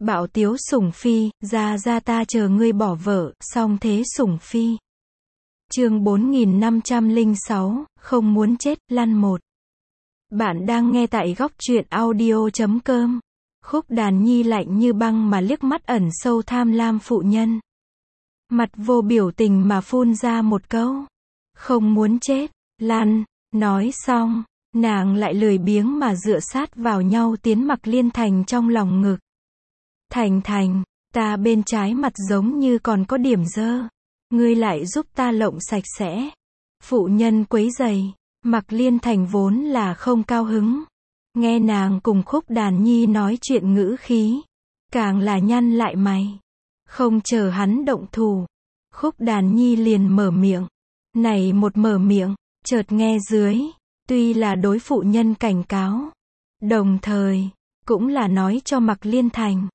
Bạo tiếu sủng phi, ra ta chờ ngươi bỏ vợ, song thế sủng phi. Chương 4506, không muốn chết, lăn một. Bạn đang nghe tại góc truyện audio.com. Khúc Đàn Nhi lạnh như băng mà liếc mắt ẩn sâu tham lam phụ nhân. Mặt vô biểu tình mà phun ra một câu. Không muốn chết, lăn. Nói xong, nàng lại lười biếng mà dựa sát vào nhau tiến Mặc Liên Thành trong lòng ngực. Thành, ta bên trái mặt giống như còn có điểm dơ. Ngươi lại giúp ta lộng sạch sẽ. Phụ nhân quấy giày. Mặc Liên Thành vốn là không cao hứng. Nghe nàng cùng Khúc Đàn Nhi nói chuyện ngữ khí. Càng là nhăn lại mày. Không chờ hắn động thủ. Khúc Đàn Nhi liền mở miệng. Này một mở miệng, chợt nghe dưới. Tuy là đối phụ nhân cảnh cáo. Đồng thời, cũng là nói cho Mặc Liên Thành.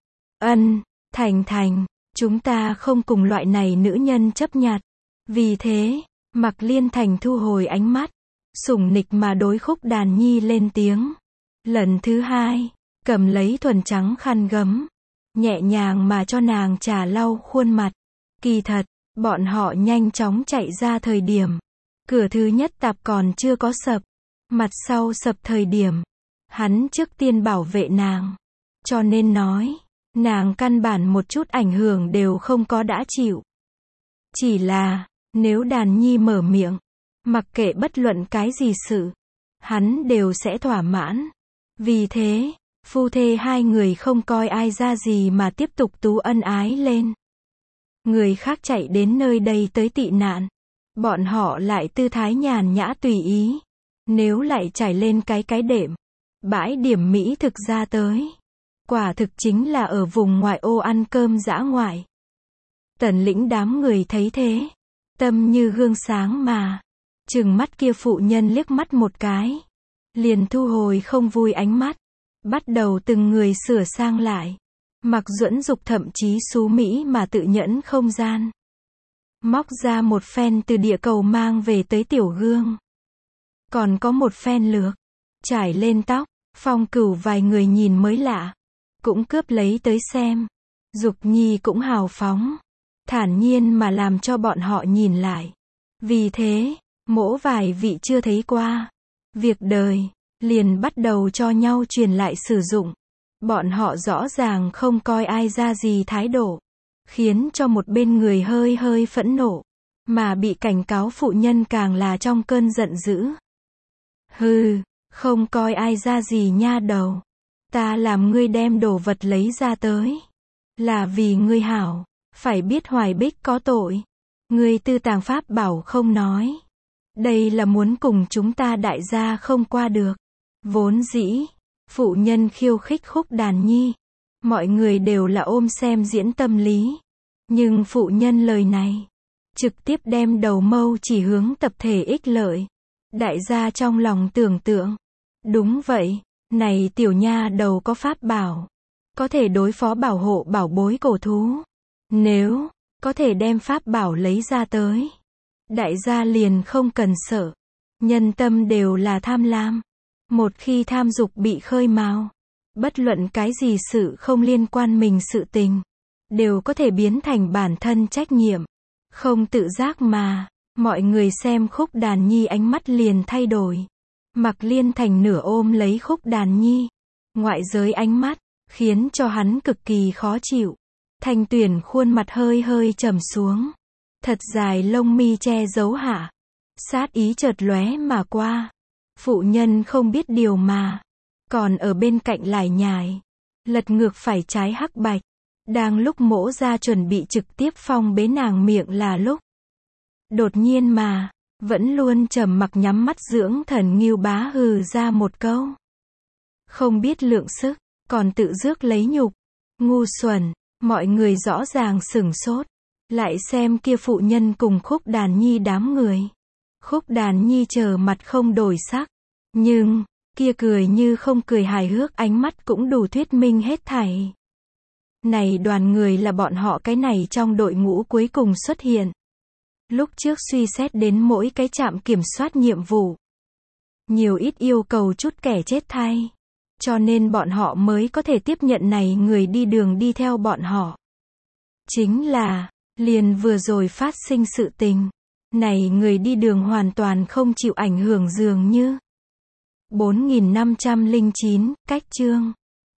Thành, chúng ta không cùng loại này nữ nhân chấp nhặt. Vì thế, Mặc Liên Thành thu hồi ánh mắt. Sủng nịch mà đối Khúc Đàn Nhi lên tiếng. Lần thứ hai, cầm lấy thuần trắng khăn gấm. Nhẹ nhàng mà cho nàng trà lau khuôn mặt. Kỳ thật, bọn họ nhanh chóng chạy ra thời điểm. Cửa thứ nhất tạp còn chưa có sập. Mặt sau sập thời điểm. Hắn trước tiên bảo vệ nàng. Cho nên nói, nàng căn bản một chút ảnh hưởng đều không có đã chịu. Chỉ là, nếu Đàn Nhi mở miệng, mặc kệ bất luận cái gì sự, hắn đều sẽ thỏa mãn. Vì thế, phu thê hai người không coi ai ra gì mà tiếp tục tú ân ái lên. Người khác chạy đến nơi đây tới tị nạn. Bọn họ lại tư thái nhàn nhã tùy ý. Nếu lại trải lên cái đệm. Bãi điểm mỹ thực ra tới. Quả thực chính là ở vùng ngoại ô ăn cơm dã ngoại. Tần Lĩnh đám người thấy thế. Tâm như gương sáng mà. Trừng mắt kia phụ nhân liếc mắt một cái. Liền thu hồi không vui ánh mắt. Bắt đầu từng người sửa sang lại. Mặc Duẫn Dục thậm chí xú mỹ mà tự nhẫn không gian. Móc ra một phen từ địa cầu mang về tới tiểu gương. Còn có một phen lược. Trải lên tóc. Phong Cửu vài người nhìn mới lạ. Cũng cướp lấy tới xem. Dục Nhi cũng hào phóng. Thản nhiên mà làm cho bọn họ nhìn lại. Vì thế, mỗ vài vị chưa thấy qua. Việc đời, liền bắt đầu cho nhau truyền lại sử dụng. Bọn họ rõ ràng không coi ai ra gì thái độ. Khiến cho một bên người hơi phẫn nộ. Mà bị cảnh cáo phụ nhân càng là trong cơn giận dữ. Hừ, không coi ai ra gì nha đầu. Ta làm ngươi đem đồ vật lấy ra tới. Là vì ngươi hảo. Phải biết Hoài Bích có tội. Ngươi tư tàng pháp bảo không nói. Đây là muốn cùng chúng ta đại gia không qua được. Vốn dĩ, phụ nhân khiêu khích Khúc Đàn Nhi. Mọi người đều là ôm xem diễn tâm lý. Nhưng phụ nhân lời này, trực tiếp đem đầu mâu chỉ hướng tập thể ích lợi. Đại gia trong lòng tưởng tượng. Đúng vậy, này tiểu nha đầu có pháp bảo. Có thể đối phó bảo hộ bảo bối cổ thú. Nếu, có thể đem pháp bảo lấy ra tới. Đại gia liền không cần sợ. Nhân tâm đều là tham lam. Một khi tham dục bị khơi mào. Bất luận cái gì sự không liên quan mình sự tình. Đều có thể biến thành bản thân trách nhiệm. Không tự giác mà. Mọi người xem Khúc Đàn Nhi ánh mắt liền thay đổi. Mặc Liên Thành nửa ôm lấy Khúc Đàn Nhi. Ngoại giới ánh mắt, khiến cho hắn cực kỳ khó chịu. Thanh Tuyển khuôn mặt hơi trầm xuống. Thật dài lông mi che giấu hạ. Sát ý chợt lóe mà qua. Phụ nhân không biết điều mà. Còn ở bên cạnh lải nhải. Lật ngược phải trái hắc bạch. Đang lúc mỗ ra chuẩn bị trực tiếp phong bế nàng miệng là lúc. Đột nhiên mà, vẫn luôn trầm mặc nhắm mắt dưỡng thần Ngưu Bá hừ ra một câu. Không biết lượng sức, còn tự rước lấy nhục. Ngu xuẩn, mọi người rõ ràng sửng sốt. Lại xem kia phụ nhân cùng Khúc Đàn Nhi đám người. Khúc Đàn Nhi chờ mặt không đổi sắc. Nhưng, kia cười như không cười hài hước ánh mắt cũng đủ thuyết minh hết thảy. Này đoàn người là bọn họ cái này trong đội ngũ cuối cùng xuất hiện. Lúc trước suy xét đến mỗi cái trạm kiểm soát nhiệm vụ. Nhiều ít yêu cầu chút kẻ chết thay. Cho nên bọn họ mới có thể tiếp nhận này người đi đường đi theo bọn họ. Chính là, liền vừa rồi phát sinh sự tình. Này người đi đường hoàn toàn không chịu ảnh hưởng dường như. 4509, cách chương.